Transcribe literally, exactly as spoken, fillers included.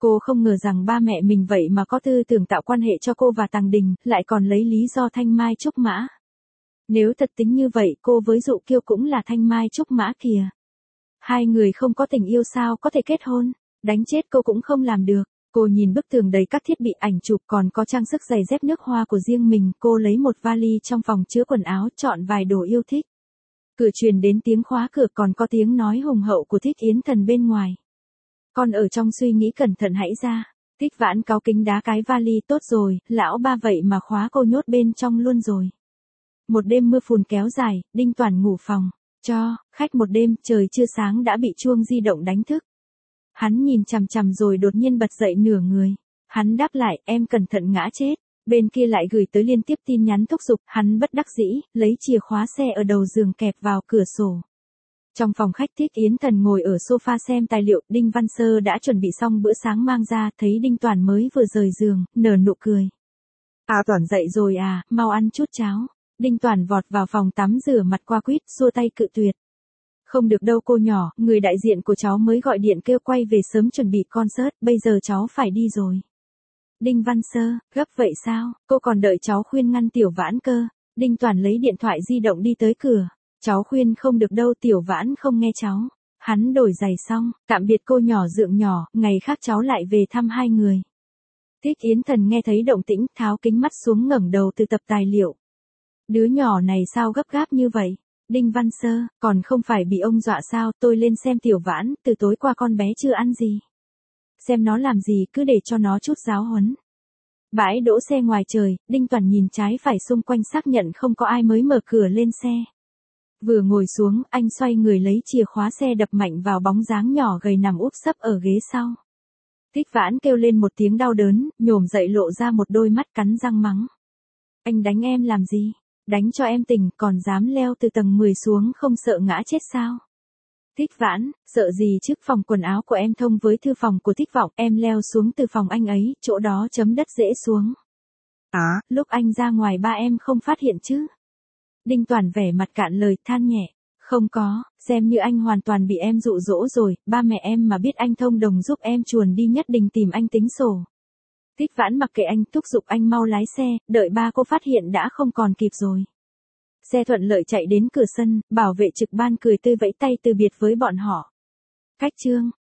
Cô không ngờ rằng ba mẹ mình vậy mà có tư tưởng tạo quan hệ cho cô và Tàng Đình, lại còn lấy lý do thanh mai trúc mã. Nếu thật tính như vậy cô với Dụ Kiêu cũng là thanh mai trúc mã kìa. Hai người không có tình yêu sao có thể kết hôn, đánh chết cô cũng không làm được. Cô nhìn bức tường đầy các thiết bị ảnh chụp còn có trang sức giày dép nước hoa của riêng mình. Cô lấy một vali trong phòng chứa quần áo chọn vài đồ yêu thích. Cửa truyền đến tiếng khóa cửa còn có tiếng nói hùng hậu của Thích Yến Thần bên ngoài. Con ở trong suy nghĩ cẩn thận hãy ra. Thích Vãn cáu kính đá cái vali tốt rồi, lão ba vậy mà khóa cô nhốt bên trong luôn rồi. Một đêm mưa phùn kéo dài, Đinh Toản ngủ phòng. Cho, khách một đêm, trời chưa sáng đã bị chuông di động đánh thức. Hắn nhìn chằm chằm rồi đột nhiên bật dậy nửa người. Hắn đáp lại, em cẩn thận ngã chết. Bên kia lại gửi tới liên tiếp tin nhắn thúc giục, hắn bất đắc dĩ, lấy chìa khóa xe ở đầu giường kẹp vào cửa sổ. Trong phòng khách Thích Yến Thần ngồi ở sofa xem tài liệu, Đinh Văn Sơ đã chuẩn bị xong bữa sáng mang ra, thấy Đinh Toản mới vừa rời giường, nở nụ cười. À Toản dậy rồi à, mau ăn chút cháo. Đinh Toản vọt vào phòng tắm rửa mặt qua quýt, xua tay cự tuyệt. Không được đâu cô nhỏ, người đại diện của cháu mới gọi điện kêu quay về sớm chuẩn bị concert, bây giờ cháu phải đi rồi. Đinh Văn Sơ, gấp vậy sao, cô còn đợi cháu khuyên ngăn Tiểu Vãn cơ. Đinh Toản lấy điện thoại di động đi tới cửa. Cháu khuyên không được đâu, Tiểu Vãn không nghe cháu. Hắn đổi giày xong, tạm biệt cô nhỏ dượng nhỏ, ngày khác cháu lại về thăm hai người. Thích Yến Thần nghe thấy động tĩnh, tháo kính mắt xuống ngẩng đầu từ tập tài liệu. Đứa nhỏ này sao gấp gáp như vậy? Đinh Văn Sơ, còn không phải bị ông dọa sao, tôi lên xem Tiểu Vãn, từ tối qua con bé chưa ăn gì. Xem nó làm gì cứ để cho nó chút giáo huấn. Bãi đỗ xe ngoài trời, Đinh Toản nhìn trái phải xung quanh xác nhận không có ai mới mở cửa lên xe. Vừa ngồi xuống, anh xoay người lấy chìa khóa xe đập mạnh vào bóng dáng nhỏ gầy nằm úp sấp ở ghế sau. Thích Vãn kêu lên một tiếng đau đớn, nhổm dậy lộ ra một đôi mắt cắn răng mắng. Anh đánh em làm gì? Đánh cho em tỉnh, còn dám leo từ tầng mười xuống không sợ ngã chết sao? Thích Vãn, sợ gì chứ, phòng quần áo của em thông với thư phòng của Thích Vọng, em leo xuống từ phòng anh ấy, chỗ đó chấm đất dễ xuống. À, lúc anh ra ngoài ba em không phát hiện chứ? Đinh Toản vẻ mặt cạn lời than nhẹ, không có, xem như anh hoàn toàn bị em dụ dỗ rồi, ba mẹ em mà biết anh thông đồng giúp em chuồn đi nhất định tìm anh tính sổ. Thích Vãn mặc kệ anh, thúc giục anh mau lái xe, đợi ba cô phát hiện đã không còn kịp rồi. Xe thuận lợi chạy đến cửa sân, bảo vệ trực ban cười tươi vẫy tay từ biệt với bọn họ. Cách chương